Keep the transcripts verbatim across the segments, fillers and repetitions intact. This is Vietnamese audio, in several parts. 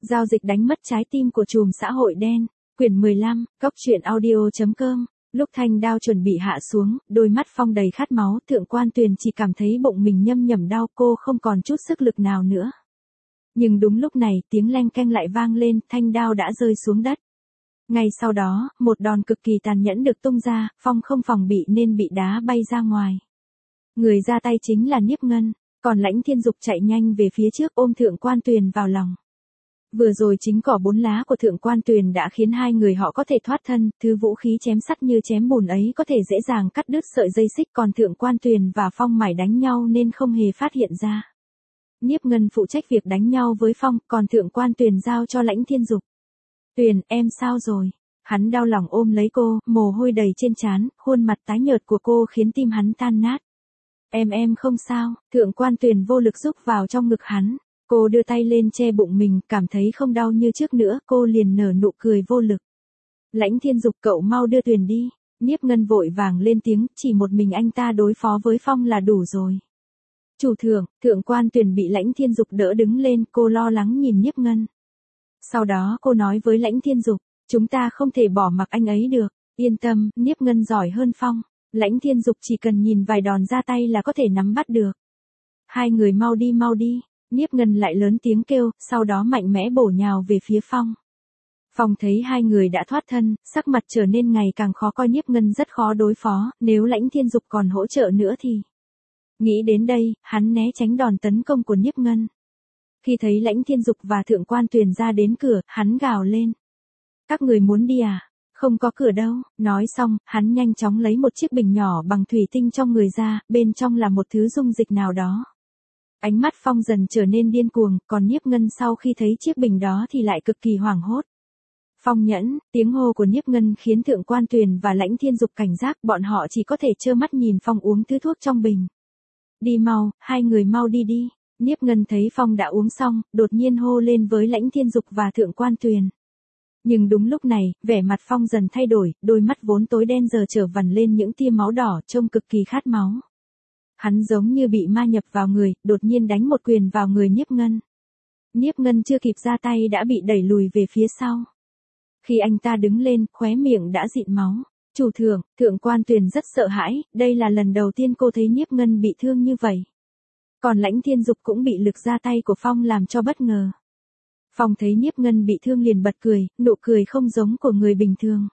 Giao dịch đánh mất trái tim của trùm xã hội đen. Quyển mười lăm, Cóc truyện audio chấm com. Lúc thanh đao chuẩn bị hạ xuống, đôi mắt Phong đầy khát máu, Thượng Quan Tuyền chỉ cảm thấy bụng mình nhâm nhẩm đau, cô không còn chút sức lực nào nữa. Nhưng đúng lúc này, tiếng leng keng lại vang lên, thanh đao đã rơi xuống đất. Ngay sau đó, một đòn cực kỳ tàn nhẫn được tung ra, Phong không phòng bị nên bị đá bay ra ngoài. Người ra tay chính là Niếp Ngân, còn Lãnh Thiên Dục chạy nhanh về phía trước ôm Thượng Quan Tuyền vào lòng. Vừa rồi chính cỏ bốn lá của Thượng Quan Tuyền đã khiến hai người họ có thể thoát thân, thứ vũ khí chém sắt như chém bùn ấy có thể dễ dàng cắt đứt sợi dây xích, còn Thượng Quan Tuyền và Phong mải đánh nhau nên không hề phát hiện ra. Niếp Ngân phụ trách việc đánh nhau với Phong, còn Thượng Quan Tuyền giao cho Lãnh Thiên Dục. Tuyền, em sao rồi? Hắn đau lòng ôm lấy cô, mồ hôi đầy trên trán, khuôn mặt tái nhợt của cô khiến tim hắn tan nát. Em em không sao, Thượng Quan Tuyền vô lực rúc vào trong ngực hắn. Cô đưa tay lên che bụng mình, cảm thấy không đau như trước nữa, cô liền nở nụ cười vô lực. Lãnh Thiên Dục, cậu mau đưa Tuyền đi. Niếp Ngân vội vàng lên tiếng, chỉ một mình anh ta đối phó với Phong là đủ rồi. Chủ thượng, Thượng Quan Tuyền bị Lãnh Thiên Dục đỡ đứng lên, cô lo lắng nhìn Niếp Ngân. Sau đó cô nói với Lãnh Thiên Dục, chúng ta không thể bỏ mặc anh ấy được, yên tâm, Niếp Ngân giỏi hơn Phong. Lãnh Thiên Dục chỉ cần nhìn vài đòn ra tay là có thể nắm bắt được. Hai người mau đi mau đi. Niếp Ngân lại lớn tiếng kêu, sau đó mạnh mẽ bổ nhào về phía Phong. Phong thấy hai người đã thoát thân, sắc mặt trở nên ngày càng khó coi, Niếp Ngân rất khó đối phó, nếu Lãnh Thiên Dục còn hỗ trợ nữa thì... Nghĩ đến đây, hắn né tránh đòn tấn công của Niếp Ngân. Khi thấy Lãnh Thiên Dục và Thượng Quan Tuyền ra đến cửa, hắn gào lên. Các người muốn đi à? Không có cửa đâu. Nói xong, hắn nhanh chóng lấy một chiếc bình nhỏ bằng thủy tinh trong người ra, bên trong là một thứ dung dịch nào đó. Ánh mắt Phong dần trở nên điên cuồng, còn Niếp Ngân sau khi thấy chiếc bình đó thì lại cực kỳ hoảng hốt. Phong nhẫn, tiếng hô của Niếp Ngân khiến Thượng Quan Tuyền và Lãnh Thiên Dục cảnh giác, bọn họ chỉ có thể trơ mắt nhìn Phong uống thứ thuốc trong bình. Đi mau, hai người mau đi đi. Niếp Ngân thấy Phong đã uống xong, đột nhiên hô lên với Lãnh Thiên Dục và Thượng Quan Tuyền. Nhưng đúng lúc này, vẻ mặt Phong dần thay đổi, đôi mắt vốn tối đen giờ trở vằn lên những tia máu đỏ, trông cực kỳ khát máu. Hắn giống như bị ma nhập vào người, đột nhiên đánh một quyền vào người Niếp Ngân. Niếp Ngân chưa kịp ra tay đã bị đẩy lùi về phía sau. Khi anh ta đứng lên, khóe miệng đã dịn máu. Chủ thượng, Thượng Quan Tuyền rất sợ hãi, đây là lần đầu tiên cô thấy Niếp Ngân bị thương như vậy. Còn Lãnh Thiên Dục cũng bị lực ra tay của Phong làm cho bất ngờ. Phong thấy Niếp Ngân bị thương liền bật cười, nụ cười không giống của người bình thường.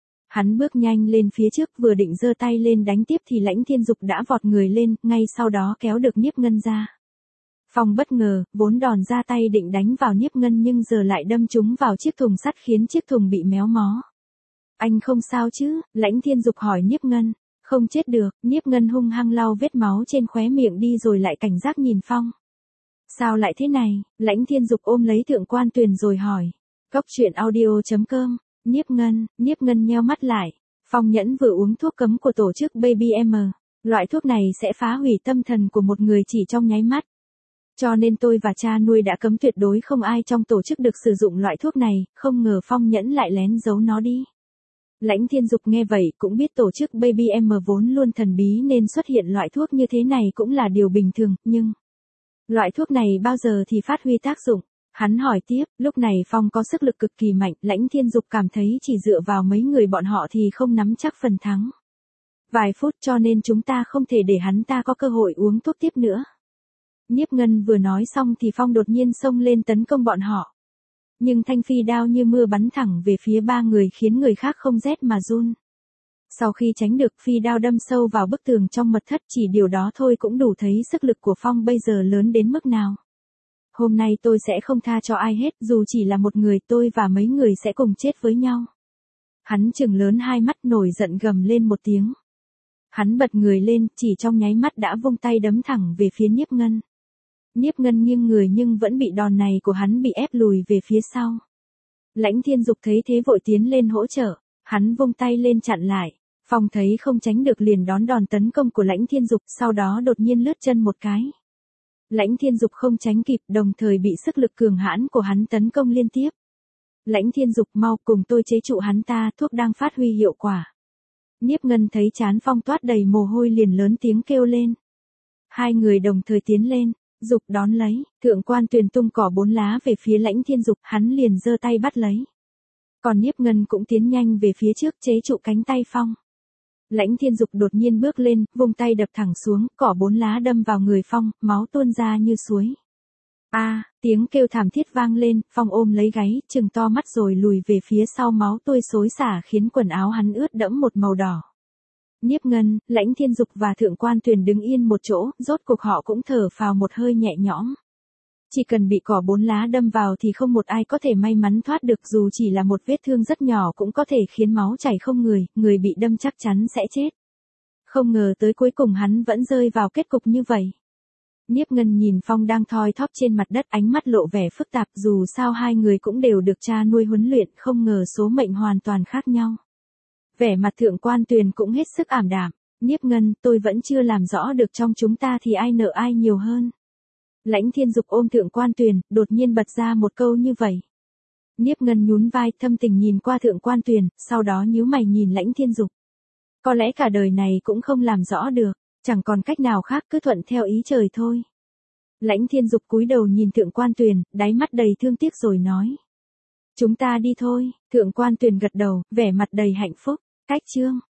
Hắn bước nhanh lên phía trước, vừa định giơ tay lên đánh tiếp thì Lãnh Thiên Dục đã vọt người lên, ngay sau đó kéo được Niếp Ngân ra. Phong bất ngờ, vốn đòn ra tay định đánh vào Niếp Ngân nhưng giờ lại đâm trúng vào chiếc thùng sắt khiến chiếc thùng bị méo mó. Anh không sao chứ? Lãnh Thiên Dục hỏi Niếp Ngân. Không chết được. Niếp Ngân hung hăng lau vết máu trên khóe miệng đi rồi lại cảnh giác nhìn Phong. Sao lại thế này? Lãnh Thiên Dục ôm lấy Thượng Quan Tuyền rồi hỏi. Cóc truyện audio chấm com. Niếp Ngân, Niếp Ngân nheo mắt lại. Phong nhẫn vừa uống thuốc cấm của tổ chức Baby M. Loại thuốc này sẽ phá hủy tâm thần của một người chỉ trong nháy mắt. Cho nên tôi và cha nuôi đã cấm tuyệt đối không ai trong tổ chức được sử dụng loại thuốc này, không ngờ Phong nhẫn lại lén giấu nó đi. Lãnh Thiên Dục nghe vậy cũng biết tổ chức Baby M vốn luôn thần bí nên xuất hiện loại thuốc như thế này cũng là điều bình thường, nhưng... Loại thuốc này bao giờ thì phát huy tác dụng? Hắn hỏi tiếp, lúc này Phong có sức lực cực kỳ mạnh, Lãnh Thiên Dục cảm thấy chỉ dựa vào mấy người bọn họ thì không nắm chắc phần thắng. Vài phút cho nên chúng ta không thể để hắn ta có cơ hội uống thuốc tiếp nữa. Niếp Ngân vừa nói xong thì Phong đột nhiên xông lên tấn công bọn họ. Nhưng thanh phi đao như mưa bắn thẳng về phía ba người khiến người khác không rét mà run. Sau khi tránh được phi đao đâm sâu vào bức tường trong mật thất, chỉ điều đó thôi cũng đủ thấy sức lực của Phong bây giờ lớn đến mức nào. Hôm nay tôi sẽ không tha cho ai hết, dù chỉ là một người, tôi và mấy người sẽ cùng chết với nhau. Hắn trừng lớn hai mắt nổi giận gầm lên một tiếng. Hắn bật người lên, chỉ trong nháy mắt đã vung tay đấm thẳng về phía Niếp Ngân. Niếp Ngân nghiêng người nhưng vẫn bị đòn này của hắn bị ép lùi về phía sau. Lãnh Thiên Dục thấy thế vội tiến lên hỗ trợ, hắn vung tay lên chặn lại. Phong thấy không tránh được liền đón đòn tấn công của Lãnh Thiên Dục, sau đó đột nhiên lướt chân một cái. Lãnh Thiên Dục không tránh kịp, đồng thời bị sức lực cường hãn của hắn tấn công liên tiếp. Lãnh Thiên Dục, mau cùng tôi chế trụ hắn ta, thuốc đang phát huy hiệu quả. Niếp Ngân thấy trán Phong toát đầy mồ hôi liền lớn tiếng kêu lên. Hai người đồng thời tiến lên, Dục đón lấy, thượng quan tuyền tung cỏ bốn lá về phía Lãnh Thiên Dục, hắn liền giơ tay bắt lấy. Còn Niếp Ngân cũng tiến nhanh về phía trước chế trụ cánh tay Phong. Lãnh Thiên Dục đột nhiên bước lên, vung tay đập thẳng xuống, cỏ bốn lá đâm vào người Phong, máu tuôn ra như suối. A, tiếng kêu thảm thiết vang lên, Phong ôm lấy gáy, trừng to mắt rồi lùi về phía sau, máu tươi xối xả khiến quần áo hắn ướt đẫm một màu đỏ. Niếp Ngân, Lãnh Thiên Dục và Thượng quan Tuyền đứng yên một chỗ, rốt cuộc họ cũng thở phào một hơi nhẹ nhõm. Chỉ cần bị cỏ bốn lá đâm vào thì không một ai có thể may mắn thoát được, dù chỉ là một vết thương rất nhỏ cũng có thể khiến máu chảy không người, người bị đâm chắc chắn sẽ chết. Không ngờ tới cuối cùng hắn vẫn rơi vào kết cục như vậy. Niếp Ngân nhìn Phong đang thoi thóp trên mặt đất, ánh mắt lộ vẻ phức tạp, dù sao hai người cũng đều được cha nuôi huấn luyện, không ngờ số mệnh hoàn toàn khác nhau. Vẻ mặt Thượng quan Tuyền cũng hết sức ảm đạm. Niếp Ngân, tôi vẫn chưa làm rõ được trong chúng ta thì ai nợ ai nhiều hơn. Lãnh Thiên Dục ôm Thượng quan Tuyền, đột nhiên bật ra một câu như vậy. Niếp Ngân nhún vai, thâm tình nhìn qua Thượng quan Tuyền, sau đó nhíu mày nhìn Lãnh Thiên Dục. Có lẽ cả đời này cũng không làm rõ được, chẳng còn cách nào khác, cứ thuận theo ý trời thôi. Lãnh Thiên Dục cúi đầu nhìn Thượng quan Tuyền, đáy mắt đầy thương tiếc rồi nói. Chúng ta đi thôi. Thượng quan Tuyền gật đầu, vẻ mặt đầy hạnh phúc. Cách chương